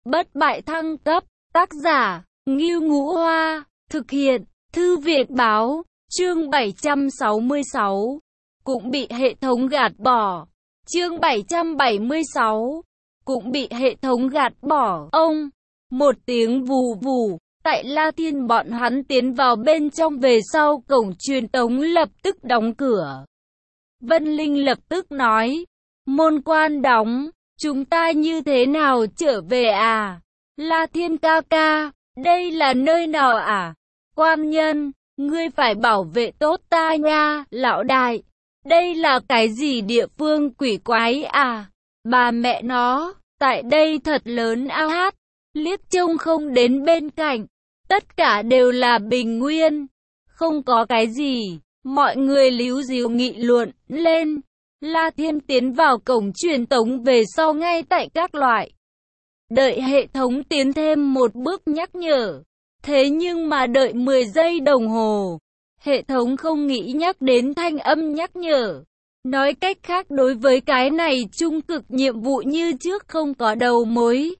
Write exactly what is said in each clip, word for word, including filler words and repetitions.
bất bại thăng cấp, tác giả, Ngưu Ngũ Hoa, thực hiện, Thư viện Báo, chương bảy trăm sáu mươi sáu, cũng bị hệ thống gạt bỏ. Chương bảy trăm bảy mươi sáu, cũng bị hệ thống gạt bỏ. Ông, một tiếng vù vù, tại La Thiên bọn hắn tiến vào bên trong về sau cổng truyền tống lập tức đóng cửa. Vân Linh lập tức nói, môn quan đóng, chúng ta như thế nào trở về à? La Thiên ca ca, đây là nơi nào à? Quan nhân, ngươi phải bảo vệ tốt ta nha, lão đại. Đây là cái gì địa phương quỷ quái à? Bà mẹ nó, tại đây thật lớn a hát. Liếc trông không đến bên cạnh, tất cả đều là bình nguyên, không có cái gì. Mọi người líu díu nghị luận lên. La Thiên tiến vào cổng truyền tống về sau ngay tại các loại. Đợi hệ thống tiến thêm một bước nhắc nhở. Thế nhưng mà đợi mười giây đồng hồ, hệ thống không nghĩ nhắc đến thanh âm nhắc nhở. Nói cách khác đối với cái này trung cực nhiệm vụ như trước không có đầu mối.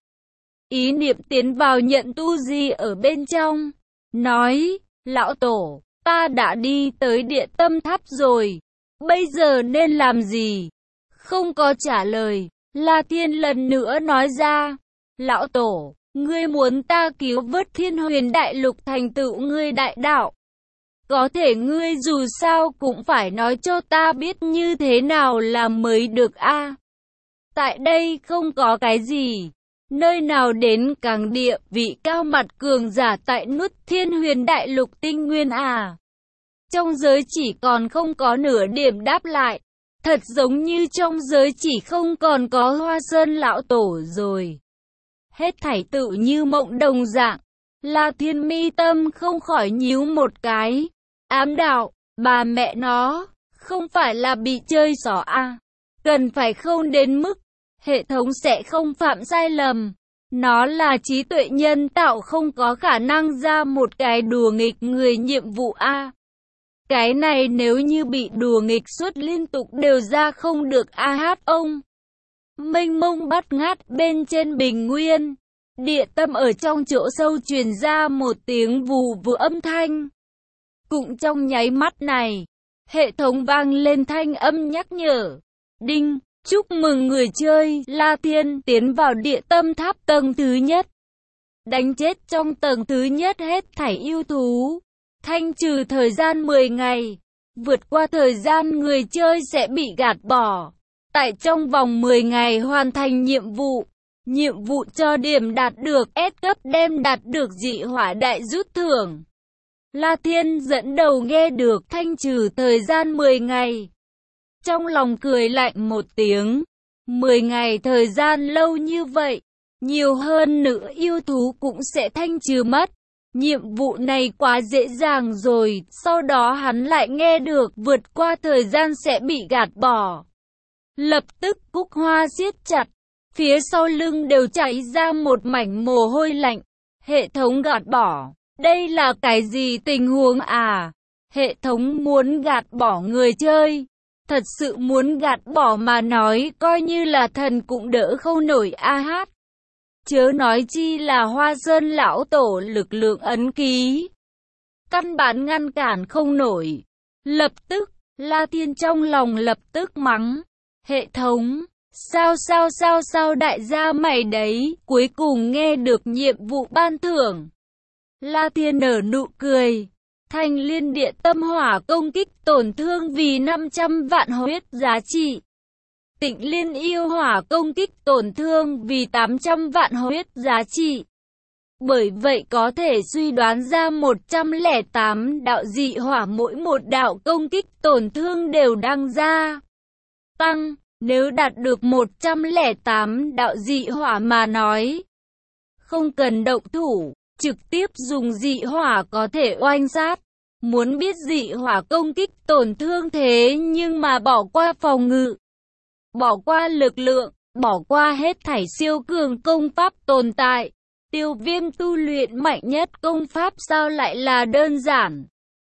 Ý niệm tiến vào nhận tu di ở bên trong. Nói, lão tổ, ta đã đi tới địa tâm tháp rồi. Bây giờ nên làm gì? Không có trả lời. La Thiên lần nữa nói ra. Lão tổ, ngươi muốn ta cứu vớt Thiên Huyền Đại Lục thành tựu ngươi đại đạo. Có thể ngươi dù sao cũng phải nói cho ta biết như thế nào là mới được a. Tại đây không có cái gì. Nơi nào đến càng địa vị cao mặt cường giả tại nút Thiên Huyền Đại Lục tinh nguyên à? Trong giới chỉ còn không có nửa điểm đáp lại. Thật giống như trong giới chỉ không còn có Hoa Sơn lão tổ rồi. Hết thảy tự như mộng đồng dạng. La Thiên mi tâm không khỏi nhíu một cái. Ám đạo, bà mẹ nó, không phải là bị chơi xỏ à? Cần phải không đến mức hệ thống sẽ không phạm sai lầm. Nó là trí tuệ nhân tạo, không có khả năng ra một cái đùa nghịch người nhiệm vụ a. Cái này nếu như bị đùa nghịch suốt liên tục đều ra không được a hát ông. Mênh mông bắt ngát bên trên bình nguyên. Địa tâm ở trong chỗ sâu truyền ra một tiếng vù vù âm thanh. Cũng trong nháy mắt này, hệ thống vang lên thanh âm nhắc nhở. Đinh, chúc mừng người chơi La Thiên tiến vào địa tâm tháp tầng thứ nhất. Đánh chết trong tầng thứ nhất hết thảy yêu thú. Thanh trừ thời gian mười ngày. Vượt qua thời gian người chơi sẽ bị gạt bỏ. Tại trong vòng mười ngày hoàn thành nhiệm vụ. Nhiệm vụ cho điểm đạt được S cấp đem đạt được dị hỏa đại rút thưởng. La Thiên dẫn đầu nghe được thanh trừ thời gian mười ngày. Trong lòng cười lạnh một tiếng. mười ngày thời gian lâu như vậy. Nhiều hơn nữa yêu thú cũng sẽ thanh trừ mất. Nhiệm vụ này quá dễ dàng rồi. Sau đó hắn lại nghe được vượt qua thời gian sẽ bị gạt bỏ. Lập tức cúc hoa siết chặt. Phía sau lưng đều chảy ra một mảnh mồ hôi lạnh. Hệ thống gạt bỏ. Đây là cái gì tình huống à? Hệ thống muốn gạt bỏ người chơi. Thật sự muốn gạt bỏ mà nói coi như là thần cũng đỡ không nổi a hát. Chớ nói chi là Hoa Sơn lão tổ lực lượng ấn ký. Căn bản ngăn cản không nổi. Lập tức, La Thiên trong lòng lập tức mắng. Hệ thống, sao sao sao sao đại gia mày đấy, cuối cùng nghe được nhiệm vụ ban thưởng. La Thiên nở nụ cười. Thanh liên địa tâm hỏa công kích tổn thương vì năm trăm vạn huyết giá trị. Tịnh liên yêu hỏa công kích tổn thương vì tám trăm vạn huyết giá trị. Bởi vậy có thể suy đoán ra một trăm lẻ tám đạo dị hỏa mỗi một đạo công kích tổn thương đều đang ra. Tăng, nếu đạt được một trăm lẻ tám đạo dị hỏa mà nói. Không cần động thủ. Trực tiếp dùng dị hỏa có thể oanh sát. Muốn biết dị hỏa công kích tổn thương thế nhưng mà bỏ qua phòng ngự. Bỏ qua lực lượng. Bỏ qua hết thảy siêu cường công pháp tồn tại. Tiêu Viêm tu luyện mạnh nhất công pháp sao lại là đơn giản.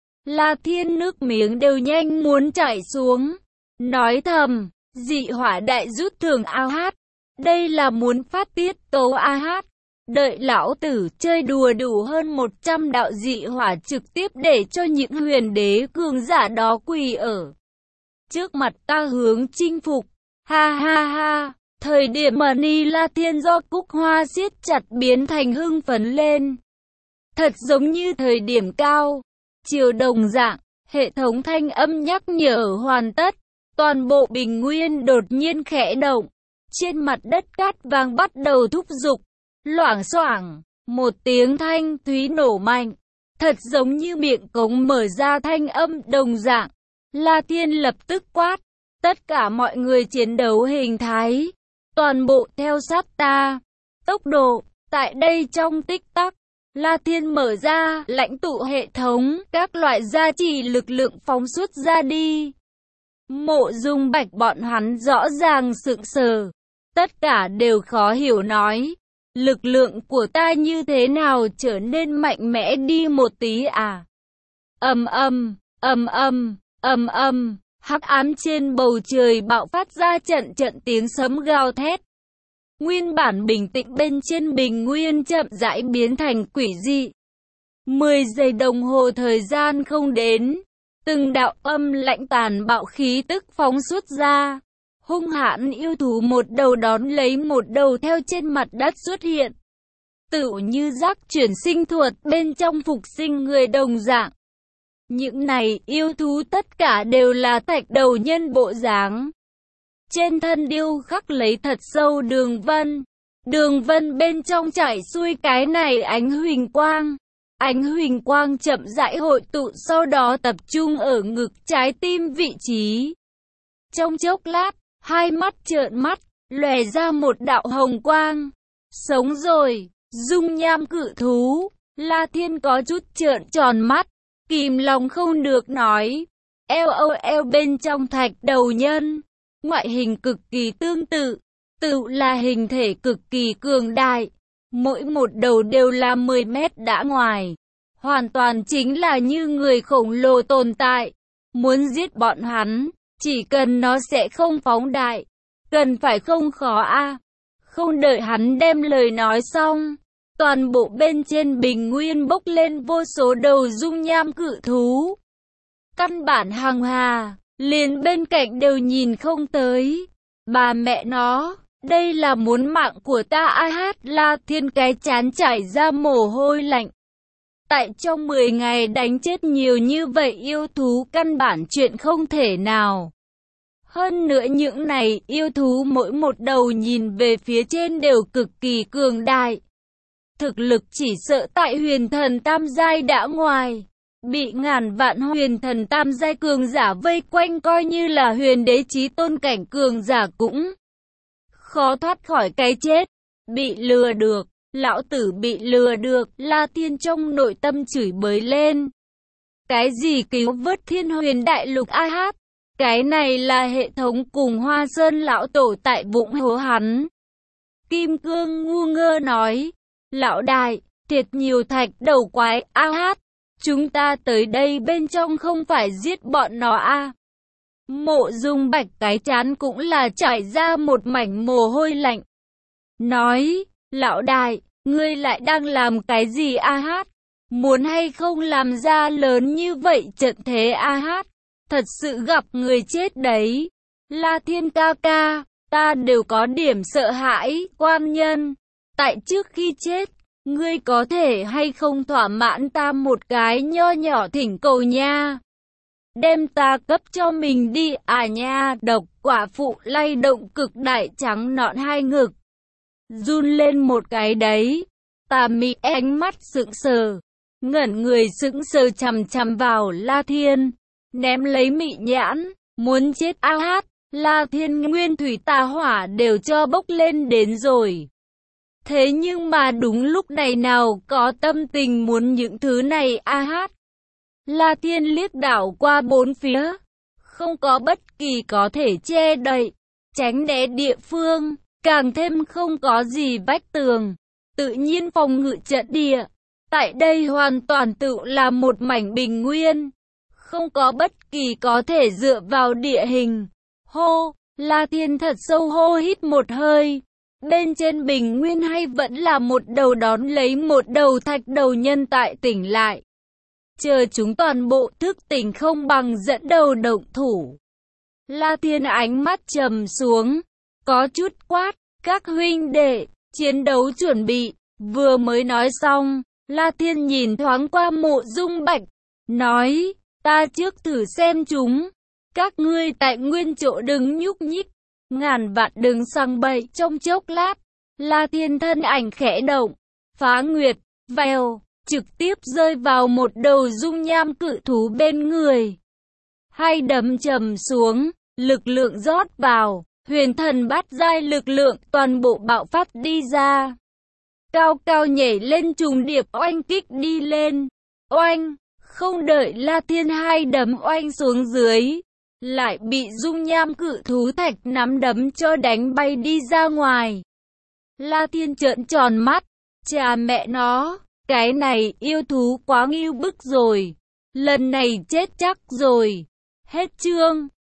La Thiên nước miếng đều nhanh muốn chảy xuống. Nói thầm, dị hỏa đại rút thưởng a hát. Đây là muốn phát tiết tố a hát. Đợi lão tử chơi đùa đủ hơn một trăm đạo dị hỏa trực tiếp để cho những huyền đế cường giả đó quỳ ở trước mặt ta hướng chinh phục. Ha ha ha, thời điểm mà Ni La Thiên do cúc hoa siết chặt biến thành hưng phấn lên. Thật giống như thời điểm cao chiều đồng dạng, hệ thống thanh âm nhắc nhở hoàn tất. Toàn bộ bình nguyên đột nhiên khẽ động. Trên mặt đất cát vàng bắt đầu thúc giục. Loảng xoảng, một tiếng thanh thúy nổ mạnh. Thật giống như miệng cống mở ra thanh âm đồng dạng. La Thiên lập tức quát. Tất cả mọi người chiến đấu hình thái. Toàn bộ theo sát ta. Tốc độ, tại đây trong tích tắc. La Thiên mở ra lãnh tụ hệ thống. Các loại gia trì lực lượng phóng xuất ra đi. Mộ Dung Bạch bọn hắn rõ ràng sững sờ. Tất cả đều khó hiểu nói. Lực lượng của ta như thế nào trở nên mạnh mẽ đi một tí à? Ầm ầm, ầm ầm, ầm ầm, hắc ám trên bầu trời bạo phát ra trận trận tiếng sấm gào thét. Nguyên bản bình tĩnh bên trên bình nguyên chậm rãi biến thành quỷ dị. Mười giây đồng hồ thời gian không đến, từng đạo âm lãnh tàn bạo khí tức phóng xuất ra. Hung hãn yêu thú một đầu đón lấy một đầu theo trên mặt đất xuất hiện. Tựu như giác chuyển sinh thuật bên trong phục sinh người đồng dạng. Những này yêu thú tất cả đều là thạch đầu nhân bộ dáng. Trên thân điêu khắc lấy thật sâu đường vân. Đường vân bên trong chảy xuôi cái này ánh huỳnh quang. Ánh huỳnh quang chậm rãi hội tụ sau đó tập trung ở ngực trái tim vị trí. Trong chốc lát, hai mắt trợn mắt, lòe ra một đạo hồng quang. Sống rồi, dung nham cự thú. La Thiên có chút trợn tròn mắt, kìm lòng không được nói. LOL bên trong thạch đầu nhân, ngoại hình cực kỳ tương tự, tự là hình thể cực kỳ cường đại. Mỗi một đầu đều là mười mét đã ngoài. Hoàn toàn chính là như người khổng lồ tồn tại. Muốn giết bọn hắn, chỉ cần nó sẽ không phóng đại. Cần phải không khó a à. Không đợi hắn đem lời nói xong, toàn bộ bên trên bình nguyên bốc lên vô số đầu dung nham cự thú. Căn bản hàng hà, liền bên cạnh đều nhìn không tới. Bà mẹ nó, đây là muốn mạng của ta a hát. La Thiên cái chán chảy ra mồ hôi lạnh. Tại trong mười ngày đánh chết nhiều như vậy yêu thú căn bản chuyện không thể nào. Hơn nữa những này yêu thú mỗi một đầu nhìn về phía trên đều cực kỳ cường đại. Thực lực chỉ sợ tại huyền thần tam giai đã ngoài. Bị ngàn vạn huyền thần tam giai cường giả vây quanh coi như là huyền đế chí tôn cảnh cường giả cũng khó thoát khỏi cái chết. Bị lừa được, lão tử bị lừa được, La Thiên trong nội tâm chửi bới lên. Cái gì cứu vớt thiên huyền đại lục a hát? Cái này là hệ thống cùng Hoa Sơn lão tổ tại vụng hố hắn. Kim Cương ngu ngơ nói, lão đại, thiệt nhiều thạch đầu quái a hát. Chúng ta tới đây bên trong không phải giết bọn nó a à. Mộ Dung Bạch cái chán cũng là chảy ra một mảnh mồ hôi lạnh. Nói, lão đại, ngươi lại đang làm cái gì a hát? Muốn hay không làm ra lớn như vậy trận thế a hát? Thật sự gặp người chết đấy. La Thiên ca ca, ta đều có điểm sợ hãi, quan nhân. Tại trước khi chết, ngươi có thể hay không thỏa mãn ta một cái nho nhỏ thỉnh cầu nha. Đem ta cấp cho mình đi à nha. Độc quả phụ lay động cực đại trắng nõn hai ngực. Run lên một cái đấy. Tà mị ánh mắt sững sờ. Ngẩn người sững sờ chằm chằm vào La Thiên. Ném lấy mị nhãn. Muốn chết a hát. La Thiên nguyên thủy tà hỏa đều cho bốc lên đến rồi. Thế nhưng mà đúng lúc này nào có tâm tình muốn những thứ này a hát. La Thiên liếc đảo qua bốn phía. Không có bất kỳ có thể che đậy, tránh né địa phương. Càng thêm không có gì vách tường. Tự nhiên phòng ngự trận địa. Tại đây hoàn toàn tự là một mảnh bình nguyên. Không có bất kỳ có thể dựa vào địa hình. Hô, La Thiên thật sâu hô hít một hơi. bên trên bình nguyên hay vẫn là một đầu đón lấy một đầu thạch đầu nhân tại tỉnh lại. Chờ chúng toàn bộ thức tỉnh không bằng dẫn đầu động thủ. La Thiên ánh mắt trầm xuống, có chút quát, các huynh đệ, chiến đấu chuẩn bị. Vừa mới nói xong, La Thiên nhìn thoáng qua Mộ Dung Bạch, nói, ta trước thử xem chúng. Các ngươi tại nguyên chỗ đừng nhúc nhích, ngàn vạn đừng sang bậy. Trong chốc lát, La Thiên thân ảnh khẽ động, phá nguyệt, vèo, trực tiếp rơi vào một đầu dung nham cự thú bên người. Hai đấm trầm xuống, lực lượng rót vào, huyền thần bát giai lực lượng toàn bộ bạo phát đi ra. Cao cao nhảy lên trùng điệp oanh kích đi lên, oanh, không đợi La Thiên hai đấm oanh xuống dưới, lại bị dung nham cự thú thạch nắm đấm cho đánh bay đi ra ngoài. La Thiên trợn tròn mắt, cha mẹ nó, cái này yêu thú quá ngưu bức rồi, lần này chết chắc rồi. Hết chương.